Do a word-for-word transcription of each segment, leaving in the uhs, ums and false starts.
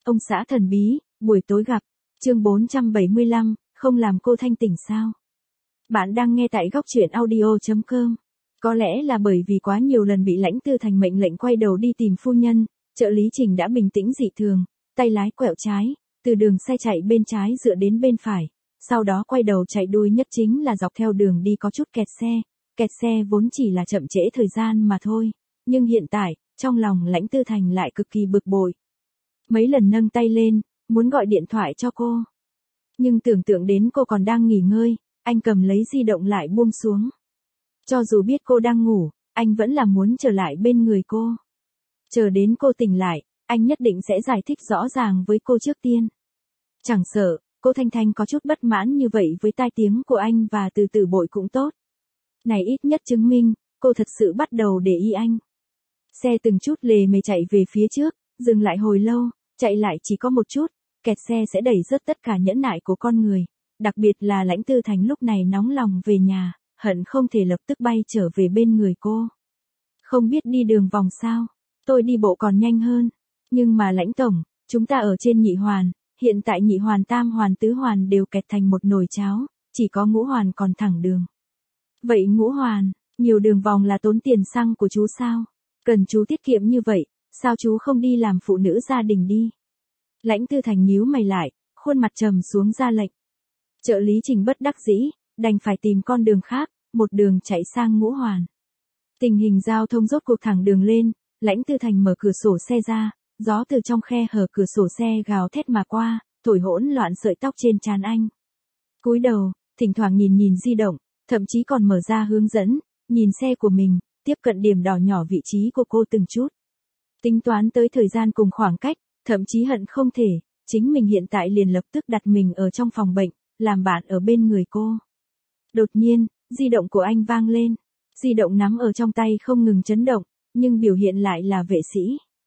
Ông xã thần bí, buổi tối gặp, chương bốn trăm bảy mươi lăm, không làm cô thanh tỉnh sao? Bạn đang nghe tại góc truyện audio chấm com. Có lẽ là bởi vì quá nhiều lần bị Lãnh Tư Thành mệnh lệnh quay đầu đi tìm phu nhân, trợ lý Trình đã bình tĩnh dị thường, tay lái quẹo trái, từ đường xe chạy bên trái dựa đến bên phải, sau đó quay đầu chạy đuôi nhất chính là dọc theo đường đi có chút kẹt xe, kẹt xe vốn chỉ là chậm trễ thời gian mà thôi, nhưng hiện tại, trong lòng Lãnh Tư Thành lại cực kỳ bực bội. Mấy lần nâng tay lên, muốn gọi điện thoại cho cô. Nhưng tưởng tượng đến cô còn đang nghỉ ngơi, anh cầm lấy di động lại buông xuống. Cho dù biết cô đang ngủ, anh vẫn là muốn trở lại bên người cô. Chờ đến cô tỉnh lại, anh nhất định sẽ giải thích rõ ràng với cô trước tiên. Chẳng sợ, cô Thanh Thanh có chút bất mãn như vậy với tai tiếng của anh và từ từ bội cũng tốt. Này ít nhất chứng minh, cô thật sự bắt đầu để ý anh. Xe từng chút lề mề chạy về phía trước, dừng lại hồi lâu, chạy lại chỉ có một chút, kẹt xe sẽ đẩy rớt tất cả nhẫn nại của con người. Đặc biệt là Lãnh Tư Thành lúc này nóng lòng về nhà, hận không thể lập tức bay trở về bên người cô. Không biết đi đường vòng sao, tôi đi bộ còn nhanh hơn. Nhưng mà Lãnh tổng, chúng ta ở trên nhị hoàn, hiện tại nhị hoàn tam hoàn tứ hoàn đều kẹt thành một nồi cháo, chỉ có ngũ hoàn còn thẳng đường. Vậy ngũ hoàn, nhiều đường vòng là tốn tiền xăng của chú sao? Cần chú tiết kiệm như vậy, sao chú không đi làm phụ nữ gia đình đi? Lãnh Tư Thành nhíu mày lại, khuôn mặt trầm xuống ra lệnh. Trợ lý Trình bất đắc dĩ, đành phải tìm con đường khác, một đường chạy sang ngũ hoàn. Tình hình giao thông rốt cuộc thẳng đường lên, Lãnh Tư Thành mở cửa sổ xe ra, gió từ trong khe hở cửa sổ xe gào thét mà qua, thổi hỗn loạn sợi tóc trên trán anh. Cúi đầu, thỉnh thoảng nhìn nhìn di động, thậm chí còn mở ra hướng dẫn, nhìn xe của mình, tiếp cận điểm đỏ nhỏ vị trí của cô từng chút. Tính toán tới thời gian cùng khoảng cách, thậm chí hận không thể, chính mình hiện tại liền lập tức đặt mình ở trong phòng bệnh, làm bạn ở bên người cô. Đột nhiên, di động của anh vang lên. Di động nắm ở trong tay không ngừng chấn động, nhưng biểu hiện lại là vệ sĩ.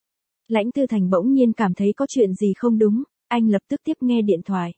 Lãnh Tư Thành bỗng nhiên cảm thấy có chuyện gì không đúng, anh lập tức tiếp nghe điện thoại.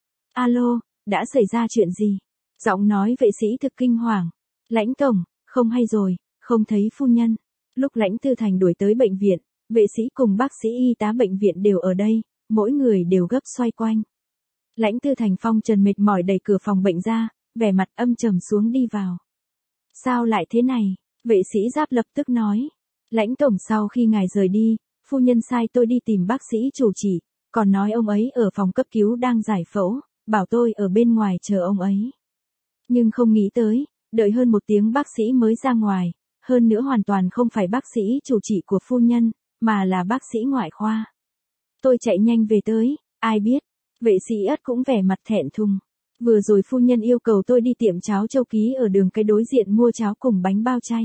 Alo, đã xảy ra chuyện gì? Giọng nói vệ sĩ thực kinh hoàng. Lãnh tổng, không hay rồi, không thấy phu nhân. Lúc Lãnh Tư Thành đuổi tới bệnh viện, vệ sĩ cùng bác sĩ y tá bệnh viện đều ở đây, mỗi người đều gấp xoay quanh. Lãnh Tư Thành phong trần mệt mỏi đẩy cửa phòng bệnh ra, vẻ mặt âm trầm xuống đi vào. Sao lại thế này? Vệ sĩ Giáp lập tức nói. Lãnh tổng, sau khi ngài rời đi, phu nhân sai tôi đi tìm bác sĩ chủ trị, còn nói ông ấy ở phòng cấp cứu đang giải phẫu, bảo tôi ở bên ngoài chờ ông ấy. Nhưng không nghĩ tới, đợi hơn một tiếng bác sĩ mới ra ngoài, hơn nữa hoàn toàn không phải bác sĩ chủ trị của phu nhân, mà là bác sĩ ngoại khoa. Tôi chạy nhanh về tới, ai biết, vệ sĩ ất cũng vẻ mặt thẹn thùng. Vừa rồi phu nhân yêu cầu tôi đi tiệm cháo Châu Ký ở đường cái đối diện mua cháo cùng bánh bao chay.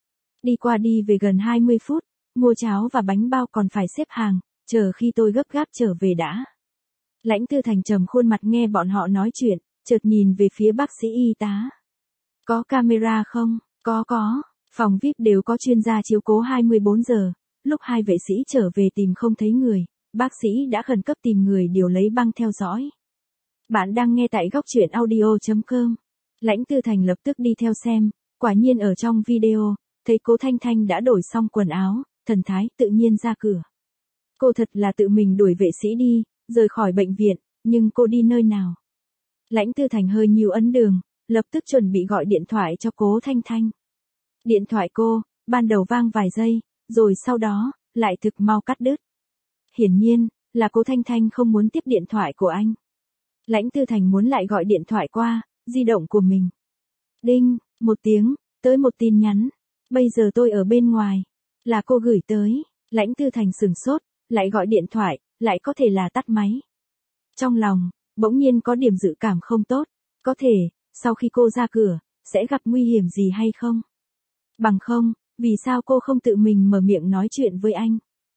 Đi qua đi về gần hai mươi phút, mua cháo và bánh bao còn phải xếp hàng, chờ khi tôi gấp gáp trở về đã. Lãnh Tư Thành trầm khuôn mặt nghe bọn họ nói chuyện, chợt nhìn về phía bác sĩ y tá. Có camera không? Có có, phòng vi ai pi đều có chuyên gia chiếu cố hai mươi bốn giờ, lúc hai vệ sĩ trở về tìm không thấy người, bác sĩ đã khẩn cấp tìm người điều lấy băng theo dõi. Bạn đang nghe tại góc truyện audio chấm com. Lãnh Tư Thành lập tức đi theo xem, quả nhiên ở trong video, thấy cố Thanh Thanh đã đổi xong quần áo, thần thái tự nhiên ra cửa. Cô thật là tự mình đuổi vệ sĩ đi, rời khỏi bệnh viện, nhưng cô đi nơi nào? Lãnh Tư Thành hơi nhíu ấn đường, lập tức chuẩn bị gọi điện thoại cho cố Thanh Thanh. Điện thoại cô, ban đầu vang vài giây, rồi sau đó, lại thực mau cắt đứt. Hiển nhiên, là cố Thanh Thanh không muốn tiếp điện thoại của anh. Lãnh Tư Thành muốn lại gọi điện thoại qua, di động của mình. Đinh, một tiếng, tới một tin nhắn. Bây giờ tôi ở bên ngoài. Là cô gửi tới. Lãnh Tư Thành sửng sốt, lại gọi điện thoại, lại có thể là tắt máy. Trong lòng, bỗng nhiên có điểm dự cảm không tốt. Có thể, sau khi cô ra cửa, sẽ gặp nguy hiểm gì hay không? Bằng không, vì sao cô không tự mình mở miệng nói chuyện với anh?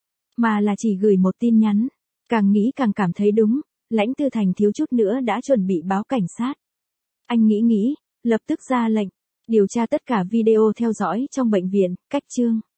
Mà là chỉ gửi một tin nhắn. Càng nghĩ càng cảm thấy đúng. Lãnh Tư Thành thiếu chút nữa đã chuẩn bị báo cảnh sát. Anh nghĩ nghĩ, lập tức ra lệnh, điều tra tất cả video theo dõi trong bệnh viện, cách chương.